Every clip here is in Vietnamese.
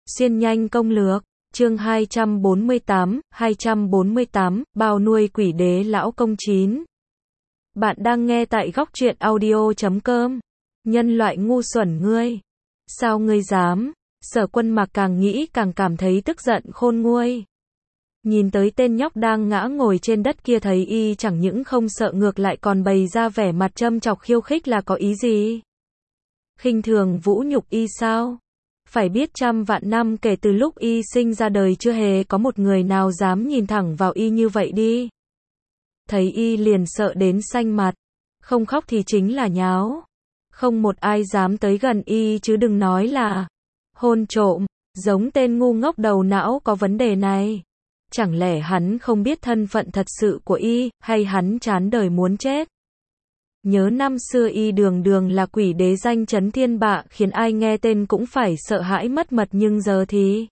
Xuyên nhanh công lược, chương 248, bao nuôi quỷ đế lão công 9. Bạn đang nghe tại góc truyện audio.com. Nhân loại ngu xuẩn ngươi. Sao ngươi dám? Sở Quân Mạc càng nghĩ càng cảm thấy tức giận khôn nguôi. Nhìn tới tên nhóc đang ngã ngồi trên đất kia, thấy y chẳng những không sợ ngược lại còn bày ra vẻ mặt châm chọc khiêu khích, là có ý gì? Khinh thường vũ nhục y sao? Phải biết trăm vạn năm kể từ lúc y sinh ra đời chưa hề có một người nào dám nhìn thẳng vào y như vậy đi. Thấy y liền sợ đến xanh mặt, không khóc thì chính là nháo. Không một ai dám tới gần y chứ đừng nói là hôn trộm, giống tên ngu ngốc đầu não có vấn đề này. Chẳng lẽ hắn không biết thân phận thật sự của y, hay hắn chán đời muốn chết? Nhớ năm xưa y đường đường là quỷ đế danh chấn thiên bạ, khiến ai nghe tên cũng phải sợ hãi mất mật, nhưng giờ thì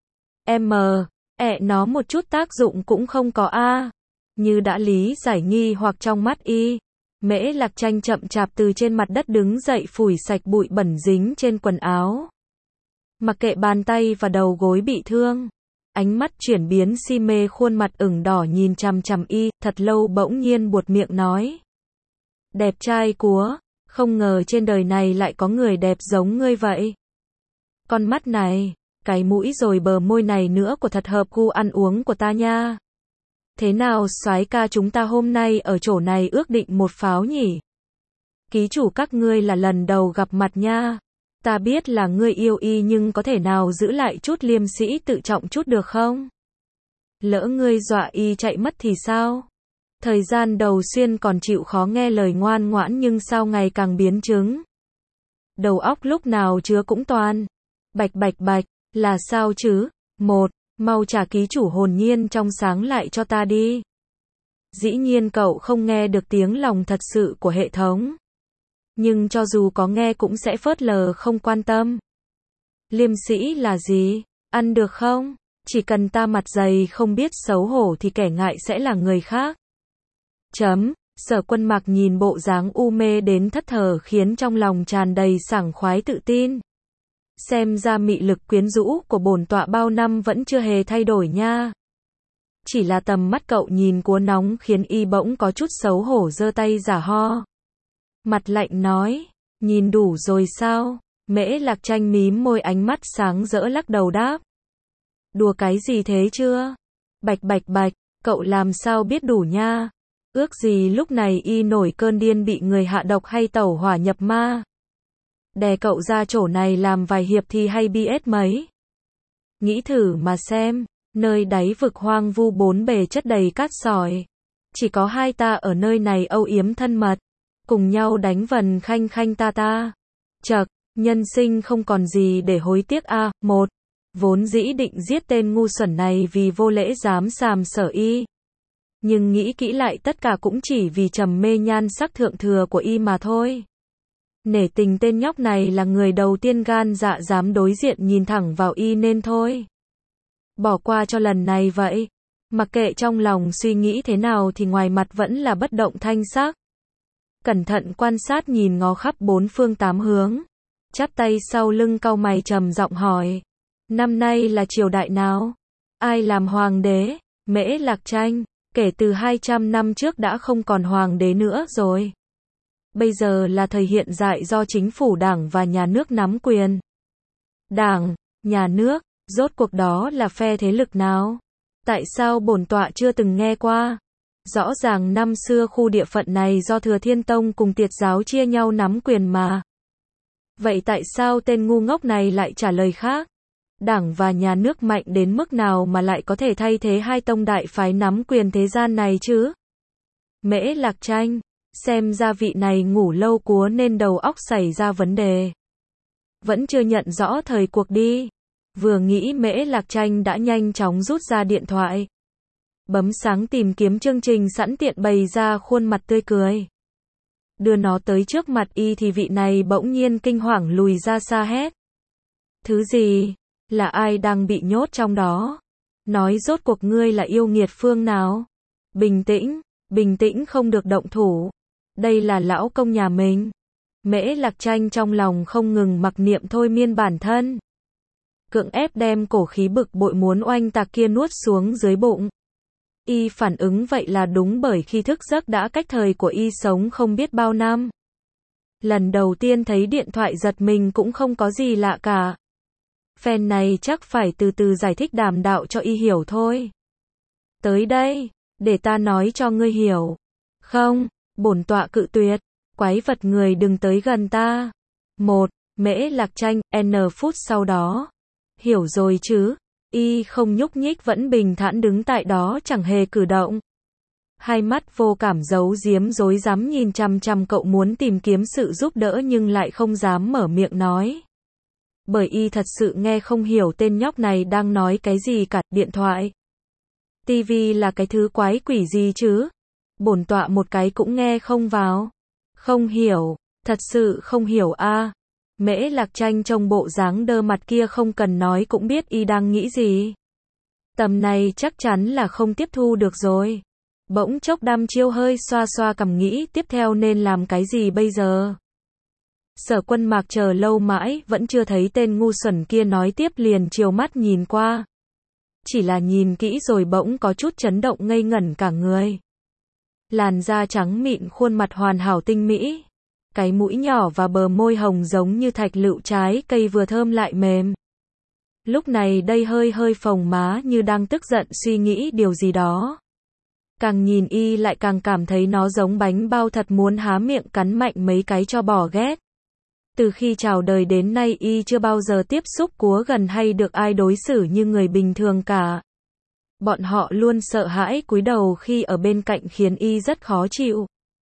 nó một chút tác dụng cũng không có a. Như đã lý giải nghi hoặc trong mắt y, Mễ Lạc Tranh chậm chạp từ trên mặt đất đứng dậy, phủi sạch bụi bẩn dính trên quần áo. Mặc kệ bàn tay và đầu gối bị thương, ánh mắt chuyển biến si mê, khuôn mặt ửng đỏ nhìn chằm chằm y, thật lâu bỗng nhiên buột miệng nói: đẹp trai quá, không ngờ trên đời này lại có người đẹp giống ngươi vậy. Con mắt này, cái mũi rồi bờ môi này nữa của thật hợp gu ăn uống của ta nha. Thế nào soái ca, chúng ta hôm nay ở chỗ này ước định một pháo nhỉ? Ký chủ các ngươi là lần đầu gặp mặt nha. Ta biết là ngươi yêu y, nhưng có thể nào giữ lại chút liêm sĩ tự trọng chút được không? Lỡ ngươi dọa y chạy mất thì sao? Thời gian đầu xuyên còn chịu khó nghe lời ngoan ngoãn, nhưng sao ngày càng biến chứng? Đầu óc lúc nào chứa cũng toàn bạch bạch bạch, là sao chứ? Mau trả ký chủ hồn nhiên trong sáng lại cho ta đi. Dĩ nhiên cậu không nghe được tiếng lòng thật sự của hệ thống. Nhưng cho dù có nghe cũng sẽ phớt lờ không quan tâm. Liêm sĩ là gì? Ăn được không? Chỉ cần ta mặt dày không biết xấu hổ thì kẻ ngại sẽ là người khác. Sở Quân Mạc nhìn bộ dáng u mê đến thất thờ khiến trong lòng tràn đầy sảng khoái tự tin. Xem ra mị lực quyến rũ của bổn tọa bao năm vẫn chưa hề thay đổi nha. Chỉ là tầm mắt cậu nhìn cuốn nóng khiến y bỗng có chút xấu hổ, giơ tay giả ho. Mặt lạnh nói: nhìn đủ rồi sao? Mễ Lạc Tranh mím môi, ánh mắt sáng rỡ lắc đầu đáp: đùa cái gì thế chưa? Bạch bạch bạch, cậu làm sao biết đủ nha? Ước gì lúc này y nổi cơn điên bị người hạ độc hay tẩu hỏa nhập ma. Đè cậu ra chỗ này làm vài hiệp thì hay BS mấy. Nghĩ thử mà xem, nơi đáy vực hoang vu bốn bề chất đầy cát sỏi. Chỉ có hai ta ở nơi này âu yếm thân mật, cùng nhau đánh vần khanh khanh ta. Chậc, nhân sinh không còn gì để hối tiếc a. Vốn dĩ định giết tên ngu xuẩn này vì vô lễ dám sàm sở y. Nhưng nghĩ kỹ lại tất cả cũng chỉ vì trầm mê nhan sắc thượng thừa của y mà thôi. Nể tình tên nhóc này là người đầu tiên gan dạ dám đối diện nhìn thẳng vào y nên thôi. Bỏ qua cho lần này vậy. Mặc kệ trong lòng suy nghĩ thế nào thì ngoài mặt vẫn là bất động thanh sắc. Cẩn thận quan sát nhìn ngó khắp bốn phương tám hướng. Chắp tay sau lưng cau mày trầm giọng hỏi: năm nay là triều đại nào? Ai làm hoàng đế? Mễ Lạc Tranh: kể từ 200 năm trước đã không còn hoàng đế nữa rồi. Bây giờ là thời hiện đại do chính phủ, đảng và nhà nước nắm quyền. Đảng, nhà nước, rốt cuộc đó là phe thế lực nào? Tại sao bổn tọa chưa từng nghe qua? Rõ ràng năm xưa khu địa phận này do Thừa Thiên Tông cùng Tiệt giáo chia nhau nắm quyền mà. Vậy tại sao tên ngu ngốc này lại trả lời khác? Đảng và nhà nước mạnh đến mức nào mà lại có thể thay thế hai tông đại phái nắm quyền thế gian này chứ? Mễ Lạc Tranh: xem ra vị này ngủ lâu quá nên đầu óc xảy ra vấn đề. Vẫn chưa nhận rõ thời cuộc đi. Vừa nghĩ Mễ Lạc Tranh đã nhanh chóng rút ra điện thoại, bấm sáng tìm kiếm chương trình sẵn tiện bày ra khuôn mặt tươi cười. Đưa nó tới trước mặt y thì vị này bỗng nhiên kinh hoàng lùi ra xa hét: thứ gì? Là ai đang bị nhốt trong đó? Nói rốt cuộc ngươi là yêu nghiệt phương nào? Bình tĩnh không được động thủ. Đây là lão công nhà mình. Mễ Lạc Tranh trong lòng không ngừng mặc niệm thôi miên bản thân. cưỡng ép đem cổ khí bực bội muốn oanh tạc kia nuốt xuống dưới bụng. Y phản ứng vậy là đúng bởi khi thức giấc đã cách thời của Y sống không biết bao năm. Lần đầu tiên thấy điện thoại giật mình cũng không có gì lạ cả. Phen này chắc phải từ từ giải thích đàm đạo cho Y hiểu thôi. Tới đây, để ta nói cho ngươi hiểu. Không, bổn tọa cự tuyệt, quái vật người đừng tới gần ta. Mễ Lạc Tranh, N phút sau đó. Hiểu rồi chứ, Y không nhúc nhích vẫn bình thản đứng tại đó chẳng hề cử động. Hai mắt vô cảm giấu giếm rối rắm nhìn chằm chằm cậu muốn tìm kiếm sự giúp đỡ nhưng lại không dám mở miệng nói. Bởi Y thật sự nghe không hiểu tên nhóc này đang nói cái gì cả. Điện thoại, tivi là cái thứ quái quỷ gì chứ? Bổn tọa một cái cũng nghe không vào. Không hiểu, thật sự không hiểu a. Mễ Lạc Tranh trông bộ dáng đơ mặt kia không cần nói cũng biết Y đang nghĩ gì. Tầm này chắc chắn là không tiếp thu được rồi. Bỗng chốc đăm chiêu hơi xoa xoa cằm nghĩ tiếp theo nên làm cái gì bây giờ. Sở Quân Mạc chờ lâu mãi vẫn chưa thấy tên ngu xuẩn kia nói tiếp liền chiều mắt nhìn qua. Chỉ là nhìn kỹ rồi bỗng có chút chấn động ngây ngẩn cả người. Làn da trắng mịn, khuôn mặt hoàn hảo tinh mỹ. Cái mũi nhỏ và bờ môi hồng giống như thạch lựu trái cây vừa thơm lại mềm. Lúc này đây hơi phồng má như đang tức giận suy nghĩ điều gì đó. Càng nhìn Y lại càng cảm thấy nó giống bánh bao thật muốn há miệng cắn mạnh mấy cái cho bỏ ghét. Từ khi chào đời đến nay Y chưa bao giờ tiếp xúc cúa gần hay được ai đối xử như người bình thường cả. Bọn họ luôn sợ hãi cúi đầu khi ở bên cạnh khiến Y rất khó chịu.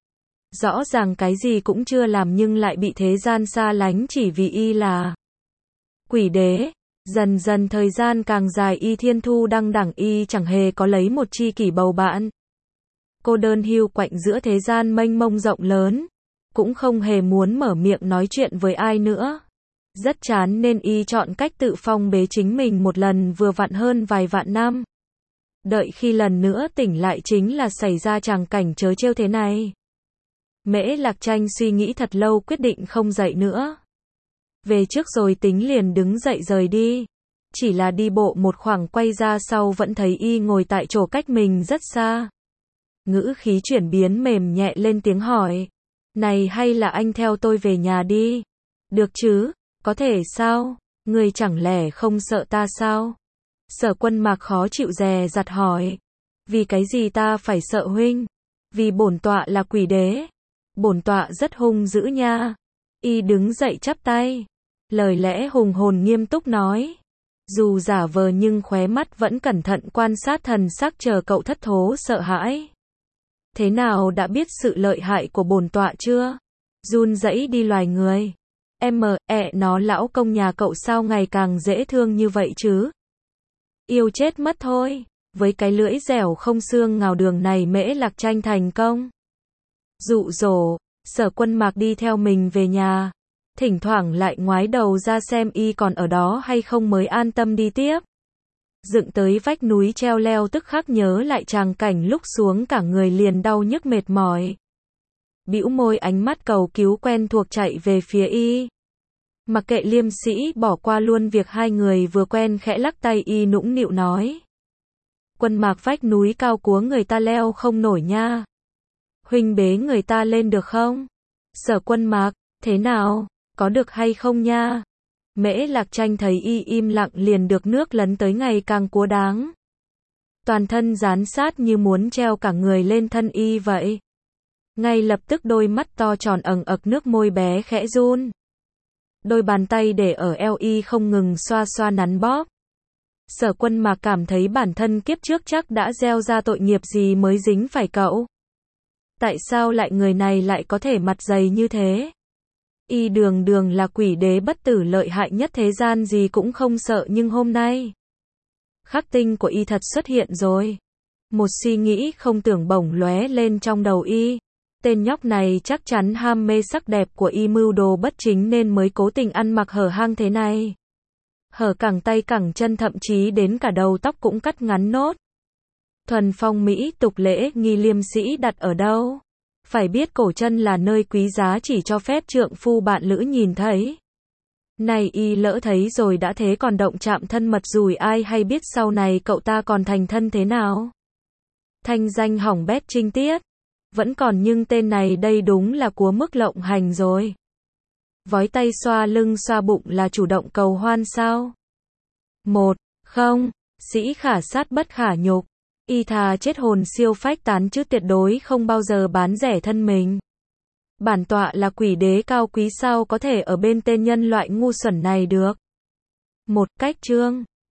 Rõ ràng cái gì cũng chưa làm nhưng lại bị thế gian xa lánh chỉ vì Y là quỷ đế. Dần dần thời gian càng dài Y thiên thu đăng đẳng Y chẳng hề có lấy một tri kỷ bầu bạn. Cô đơn hiu quạnh giữa thế gian mênh mông rộng lớn. Cũng không hề muốn mở miệng nói chuyện với ai nữa. Rất chán nên Y chọn cách tự phong bế chính mình một lần vừa vặn hơn vài vạn năm. Đợi khi lần nữa tỉnh lại chính là xảy ra tràng cảnh trớ trêu thế này. Mễ Lạc Tranh suy nghĩ thật lâu quyết định không dậy nữa. Về trước rồi tính liền đứng dậy rời đi. Chỉ là đi bộ một khoảng quay ra sau vẫn thấy Y ngồi tại chỗ cách mình rất xa. Ngữ khí chuyển biến mềm nhẹ lên tiếng hỏi. Này hay là anh theo tôi về nhà đi? Được chứ, có thể sao? Người chẳng lẽ không sợ ta sao? Sở Quân Mạc khó chịu dè dặt hỏi. Vì cái gì ta phải sợ huynh? Vì bổn tọa là quỷ đế. Bổn tọa rất hung dữ nha. Y đứng dậy chắp tay. Lời lẽ hùng hồn nghiêm túc nói. Dù giả vờ nhưng khóe mắt vẫn cẩn thận quan sát thần sắc chờ cậu thất thố sợ hãi. Thế nào đã biết sự lợi hại của bổn tọa chưa? Run rẩy đi loài người. Nó lão công nhà cậu sao ngày càng dễ thương như vậy chứ? Yêu chết mất thôi. Với cái lưỡi dẻo không xương ngào đường này Mễ Lạc Tranh thành công. Dụ dỗ, Sở Quân Mạc đi theo mình về nhà. Thỉnh thoảng lại ngoái đầu ra xem Y còn ở đó hay không mới an tâm đi tiếp. Dựng tới vách núi treo leo tức khắc nhớ lại tràng cảnh lúc xuống cả người liền đau nhức mệt mỏi. Bĩu môi ánh mắt cầu cứu quen thuộc chạy về phía Y. Mặc kệ Liêm Sĩ bỏ qua luôn việc hai người vừa quen khẽ lắc tay Y nũng nịu nói. Quân Mạc vách núi cao cúa người ta leo không nổi nha. Huynh bế người ta lên được không? Sở Quân Mạc, thế nào? Có được hay không nha? Mễ Lạc Tranh thấy Y im lặng liền được nước lấn tới ngày càng cúa đáng. Toàn thân dán sát như muốn treo cả người lên thân Y vậy. Ngay lập tức đôi mắt to tròn ẩn ực nước môi bé khẽ run. Đôi bàn tay để ở eo Y không ngừng xoa xoa nắn bóp. Sở Quân Mạc cảm thấy bản thân kiếp trước chắc đã gieo ra tội nghiệp gì mới dính phải cậu. Tại sao lại người này lại có thể mặt dày như thế? Y đường đường là quỷ đế bất tử lợi hại nhất thế gian gì cũng không sợ nhưng hôm nay khắc tinh của Y thật xuất hiện rồi. Một suy nghĩ không tưởng bỗng lóe lên trong đầu Y. Tên nhóc này chắc chắn ham mê sắc đẹp của Y mưu đồ bất chính nên mới cố tình ăn mặc hở hang thế này. Hở cẳng tay cẳng chân thậm chí đến cả đầu tóc cũng cắt ngắn nốt. Thuần phong mỹ tục lễ nghi Liêm Sĩ đặt ở đâu? Phải biết cổ chân là nơi quý giá chỉ cho phép trượng phu bạn lữ nhìn thấy. Này y lỡ thấy rồi đã thế còn động chạm thân mật rủi ai hay biết sau này cậu ta còn thành thân thế nào. Thanh danh hỏng bét trinh tiết. Vẫn còn nhưng tên này đây đúng là cúa mức lộng hành rồi. Vói tay xoa lưng xoa bụng là chủ động cầu hoan sao? Không, sĩ khả sát bất khả nhục. Y thà chết hồn siêu phách tán chứ tuyệt đối không bao giờ bán rẻ thân mình. Bản tọa là quỷ đế cao quý sao có thể ở bên tên nhân loại ngu xuẩn này được. Cách chương